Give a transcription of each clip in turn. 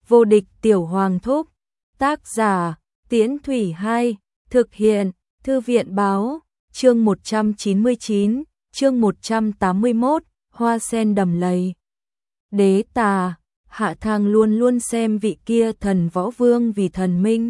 Vô địch tiểu hoàng thúc. Tác giả, Tiễn Thủy 2, thực hiện, Thư viện báo, chương 199, chương 181, hoa sen đầm lầy. Đế tà, Hạ Thang luôn luôn xem vị kia thần võ vương vì thần minh.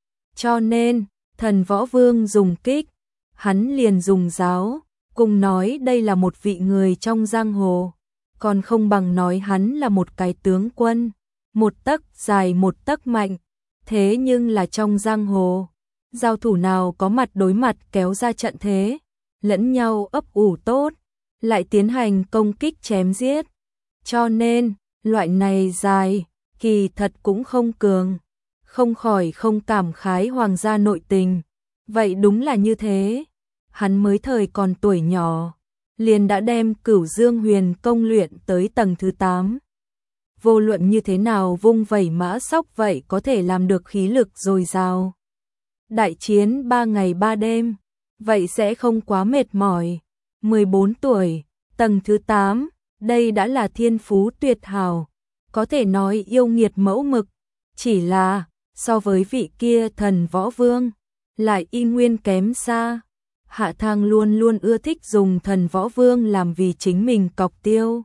Cho nên, thần võ vương dùng kích, hắn liền dùng giáo, cùng nói đây là một vị người trong giang hồ, còn không bằng nói hắn là một cái tướng quân, một tấc dài một tấc mạnh. Thế nhưng là trong giang hồ, giao thủ nào có mặt đối mặt kéo ra trận thế, lẫn nhau ấp ủ tốt, lại tiến hành công kích chém giết. Cho nên, loại này dài, kỳ thật cũng không cường, không khỏi không cảm khái hoàng gia nội tình. Vậy đúng là như thế, hắn mới thời còn tuổi nhỏ, liền đã đem Cửu Dương Huyền công luyện tới tầng thứ 8. Vô luận như thế nào vung vẩy mã sóc vậy có thể làm được khí lực dồi dào. Đại chiến 3 ngày 3 đêm, vậy sẽ không quá mệt mỏi. 14 tuổi, tầng thứ 8, đây đã là thiên phú tuyệt hảo, có thể nói yêu nghiệt mẫu mực, chỉ là so với vị kia thần võ vương, lại y nguyên kém xa. Hạ Thang luôn luôn ưa thích dùng thần võ vương làm vì chính mình cọc tiêu.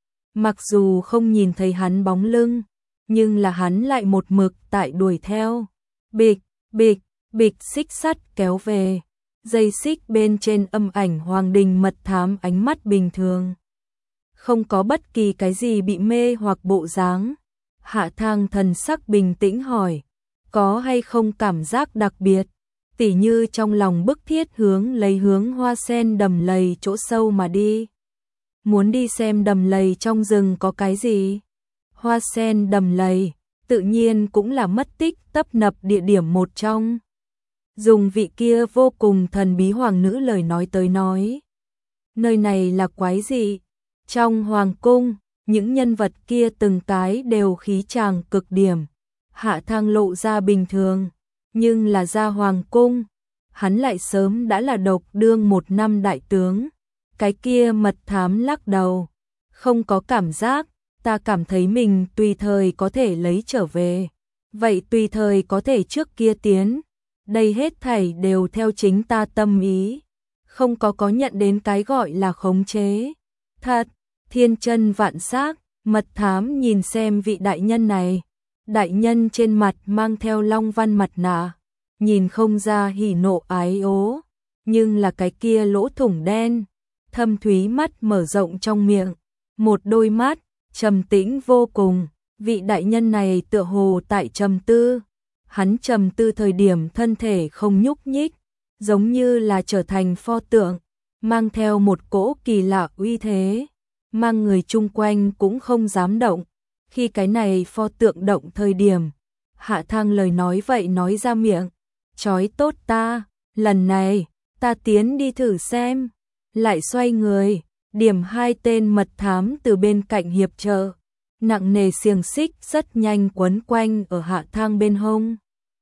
Mặc dù không nhìn thấy hắn bóng lưng, nhưng là hắn lại một mực tại đuổi theo. Bịch, bịch, bịch xích sắt kéo về. Dây xích bên trên âm ảnh hoàng đình mật thám ánh mắt bình thường. Không có bất kỳ cái gì bị mê hoặc bộ dáng. Hạ Thang thần sắc bình tĩnh hỏi, có hay không cảm giác đặc biệt, tỉ như trong lòng bức thiết hướng hoa sen đầm lầy chỗ sâu mà đi. Muốn đi xem đầm lầy trong rừng có cái gì? Hoa sen đầm lầy, tự nhiên cũng là mất tích tấp nập địa điểm một trong. Dùng vị kia vô cùng thần bí hoàng nữ lời nói tới nói. Nơi này là quái gì? Trong hoàng cung, những nhân vật kia từng cái đều khí chàng cực điểm. Hạ Thang lộ ra bình thường, nhưng là ra hoàng cung, hắn lại sớm đã là độc đương 1 năm đại tướng. Cái kia mật thám lắc đầu, không có cảm giác, ta cảm thấy mình tùy thời có thể lấy trở về. Vậy tùy thời có thể trước kia tiến, đây hết thảy đều theo chính ta tâm ý, không có nhận đến cái gọi là khống chế. Thật, thiên chân vạn xác, mật thám nhìn xem vị đại nhân này, đại nhân trên mặt mang theo long văn mặt nạ, nhìn không ra hỉ nộ ái ố, nhưng là cái kia lỗ thủng đen. Thâm thúy mắt mở rộng trong miệng, một đôi mắt, trầm tĩnh vô cùng, vị đại nhân này tựa hồ tại trầm tư. Hắn trầm tư thời điểm thân thể không nhúc nhích, giống như là trở thành pho tượng, mang theo một cỗ kỳ lạ uy thế, mang người chung quanh cũng không dám động. Khi cái này pho tượng động thời điểm, Hạ Thang lời nói vậy nói ra miệng, chói tốt ta, lần này, ta tiến đi thử xem. Lại xoay người, điểm 2 tên mật thám từ bên cạnh hiệp trợ, nặng nề xiềng xích rất nhanh quấn quanh ở Hạ Thang bên hông.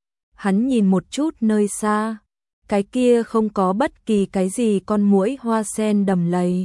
Hắn nhìn một chút nơi xa, cái kia không có bất kỳ cái gì con muỗi hoa sen đầm lầy.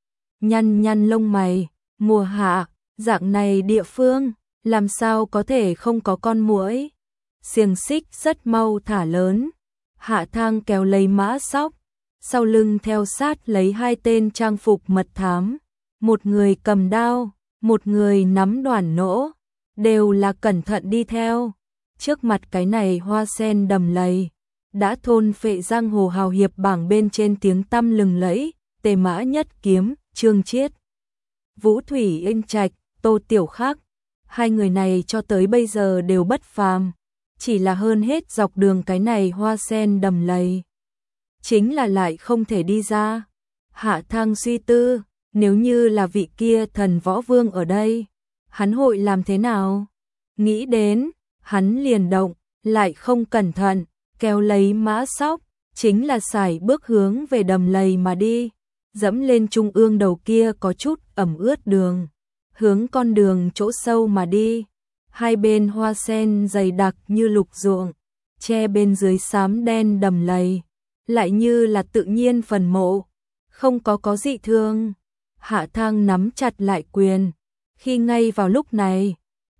Nhăn lông mày, mùa hạ, dạng này địa phương, làm sao có thể không có con muỗi. Xiềng xích rất mau thả lớn, Hạ Thang kéo lấy mã sóc. Sau lưng theo sát lấy 2 tên trang phục mật thám, một người cầm đao, một người nắm đoản nỗ, đều là cẩn thận đi theo. Trước mặt cái này hoa sen đầm lầy, đã thôn phệ giang hồ hào hiệp bảng bên trên tiếng tăm lừng lẫy, Tề Mã Nhất Kiếm, Trương Chiết, Vũ Thủy Inh Trạch, Tô Tiểu Khắc. 2 người này cho tới bây giờ đều bất phàm, chỉ là hơn hết dọc đường cái này hoa sen đầm lầy. Chính là lại không thể đi ra. Hạ Thang suy tư, nếu như là vị kia thần võ vương ở đây, hắn hội làm thế nào? Nghĩ đến, hắn liền động, lại không cẩn thận, kéo lấy mã sóc, chính là sải bước hướng về đầm lầy mà đi, dẫm lên trung ương đầu kia có chút ẩm ướt đường, hướng con đường chỗ sâu mà đi. 2 bên hoa sen dày đặc như lục ruộng, che bên dưới xám đen đầm lầy. Lại như là tự nhiên phần mộ, không có dị thương. Hạ Thang nắm chặt lại quyền, khi ngay vào lúc này,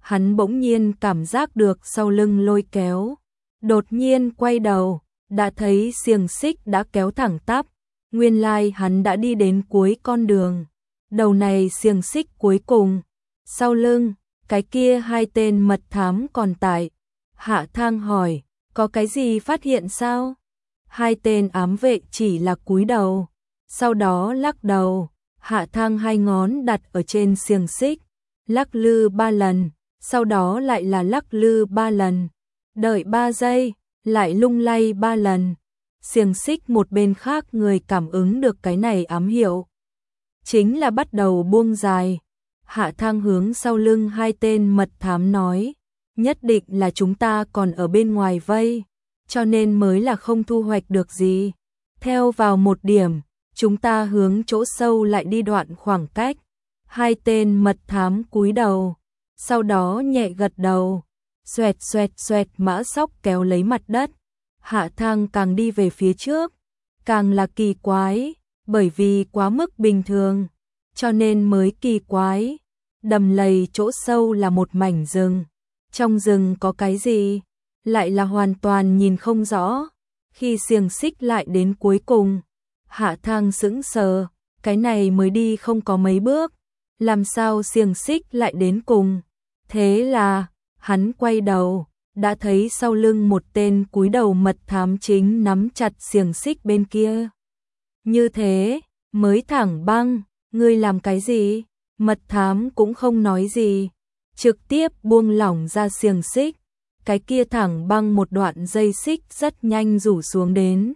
hắn bỗng nhiên cảm giác được sau lưng lôi kéo. Đột nhiên quay đầu, đã thấy xiềng xích đã kéo thẳng tắp. Nguyên lai hắn đã đi đến cuối con đường. Đầu này xiềng xích cuối cùng. Sau lưng, cái kia hai tên mật thám còn tại. Hạ Thang hỏi, có cái gì phát hiện sao? Hai tên ám vệ chỉ là cúi đầu. Sau đó lắc đầu. Hạ Thang hai ngón đặt ở trên xiềng xích. Lắc lư 3 lần. Sau đó lại là lắc lư 3 lần. Đợi 3 giây, lại lung lay 3 lần. Xiềng xích một bên khác người cảm ứng được cái này ám hiệu. Chính là bắt đầu buông dài. Hạ Thang hướng sau lưng hai tên mật thám nói. Nhất định là chúng ta còn ở bên ngoài vây. Cho nên mới là không thu hoạch được gì. Theo vào một điểm, chúng ta hướng chỗ sâu lại đi đoạn khoảng cách. Hai tên mật thám cúi đầu. Sau đó nhẹ gật đầu. Xoẹt xoẹt xoẹt mã sóc kéo lấy mặt đất. Hạ Thang càng đi về phía trước, càng là kỳ quái, bởi vì quá mức bình thường, cho nên mới kỳ quái. Đầm lầy chỗ sâu là một mảnh rừng. Trong rừng có cái gì? Lại là hoàn toàn nhìn không rõ. Khi xiềng xích lại đến cuối cùng, Hạ Thang sững sờ, cái này mới đi không có mấy bước. Làm sao xiềng xích lại đến cùng? Thế là, hắn quay đầu, đã thấy sau lưng một tên cúi đầu mật thám chính nắm chặt xiềng xích bên kia. Như thế, mới thẳng băng, ngươi làm cái gì? Mật thám cũng không nói gì, trực tiếp buông lỏng ra xiềng xích. Cái kia thẳng băng một đoạn dây xích rất nhanh rủ xuống đến.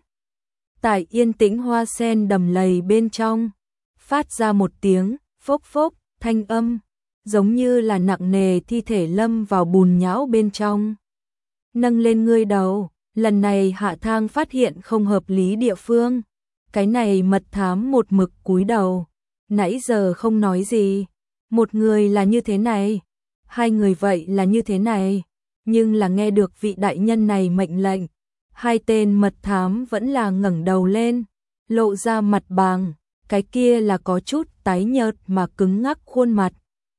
Tại yên tĩnh hoa sen đầm lầy bên trong, phát ra một tiếng phốc phốc thanh âm, giống như là nặng nề thi thể lâm vào bùn nhão bên trong. Nâng lên ngươi đầu, lần này Hạ Thang phát hiện không hợp lý địa phương. Cái này mật thám một mực cúi đầu, nãy giờ không nói gì. Một người là như thế này, hai người vậy là như thế này, nhưng là nghe được vị đại nhân này mệnh lệnh. Hai tên mật thám vẫn là ngẩng đầu lên, lộ ra mặt bàng, cái kia là có chút tái nhợt mà cứng ngắc khuôn mặt.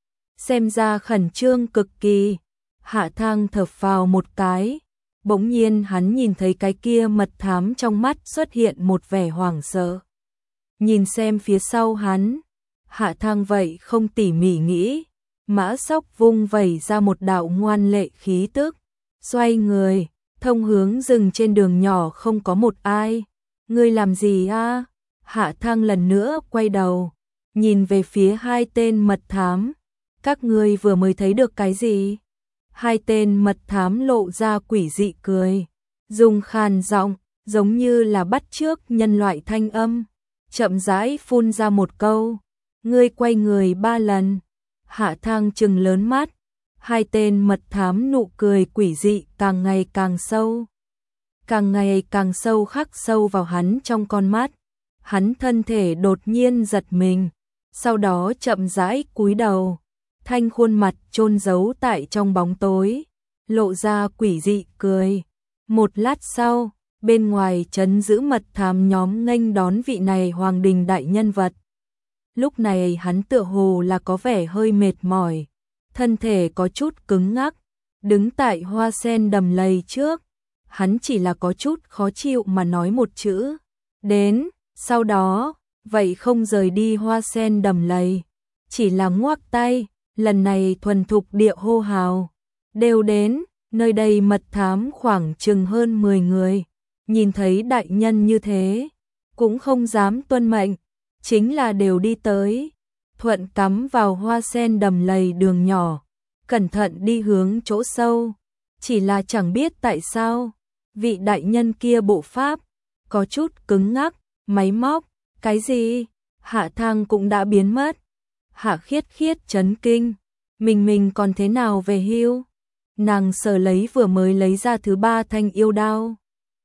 Xem ra khẩn trương cực kỳ. Hạ Thang thở phào một cái, bỗng nhiên hắn nhìn thấy cái kia mật thám trong mắt xuất hiện một vẻ hoảng sợ. Nhìn xem phía sau hắn, Hạ Thang vậy không tỉ mỉ nghĩ, mã sóc vung vẩy ra một đạo ngoan lệ khí tức, xoay người, thông hướng rừng trên đường nhỏ không có một ai. Ngươi làm gì a? Hạ Thang lần nữa quay đầu, nhìn về phía hai tên mật thám. Các ngươi vừa mới thấy được cái gì? Hai tên mật thám lộ ra quỷ dị cười, dùng khàn giọng, giống như là bắt chước nhân loại thanh âm, chậm rãi phun ra một câu. Ngươi quay người 3 lần. Hạ Thang trừng lớn mắt, hai tên mật thám nụ cười quỷ dị càng ngày càng sâu. Càng ngày càng sâu khắc sâu vào hắn trong con mắt. Hắn thân thể đột nhiên giật mình, sau đó chậm rãi cúi đầu. Thanh khuôn mặt chôn giấu tại trong bóng tối, lộ ra quỷ dị cười. Một lát sau, bên ngoài trấn giữ mật thám nhóm nghênh đón vị này hoàng đình đại nhân vật. Lúc này hắn tựa hồ là có vẻ hơi mệt mỏi, thân thể có chút cứng ngắc, đứng tại hoa sen đầm lầy trước. Hắn chỉ là có chút khó chịu mà nói một chữ, đến, sau đó, vậy không rời đi hoa sen đầm lầy, chỉ là ngoắc tay. Lần này thuần thục địa hô hào, đều đến. Nơi đây mật thám khoảng chừng hơn 10 người, nhìn thấy đại nhân như thế, cũng không dám tuân mệnh, chính là đều đi tới, thuận cắm vào hoa sen đầm lầy đường nhỏ, cẩn thận đi hướng chỗ sâu. Chỉ là chẳng biết tại sao, vị đại nhân kia bộ pháp, có chút cứng ngắc, máy móc, cái gì? Hạ Thang cũng đã biến mất. Hạ Khiết Khiết chấn kinh, mình còn thế nào về hưu? Nàng sờ lấy vừa mới lấy ra thứ 3 thanh yêu đao.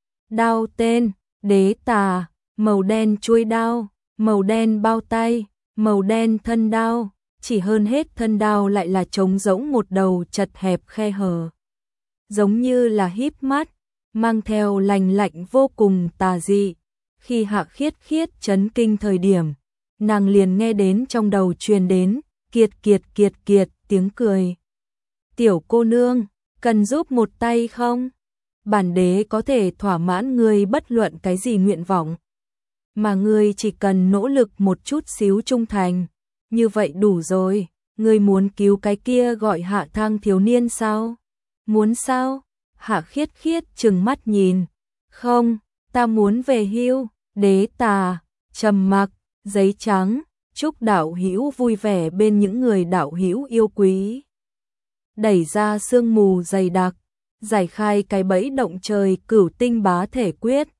Đao tên, Đế Tà, màu đen chuôi đao, màu đen bao tay, màu đen thân đao, chỉ hơn hết thân đao lại là trống rỗng một đầu chật hẹp khe hở. Giống như là híp mắt, mang theo lạnh lạnh vô cùng tà dị. Khi Hạ Khiết Khiết chấn kinh thời điểm, nàng liền nghe đến trong đầu truyền đến kiệt kiệt kiệt kiệt tiếng cười. Tiểu cô nương, cần giúp một tay không? Bản đế có thể thỏa mãn ngươi bất luận cái gì nguyện vọng. Mà ngươi chỉ cần nỗ lực một chút xíu trung thành. Như vậy đủ rồi. Ngươi muốn cứu cái kia gọi Hạ Thang thiếu niên sao? Muốn sao? Hạ Khiết Khiết trừng mắt nhìn. Không, ta muốn về hưu. Đế tà, trầm mặc, giấy trắng. Chúc đạo hữu vui vẻ bên những người đạo hữu yêu quý. Đẩy ra sương mù dày đặc, giải khai cái bẫy động trời cửu tinh bá thể quyết.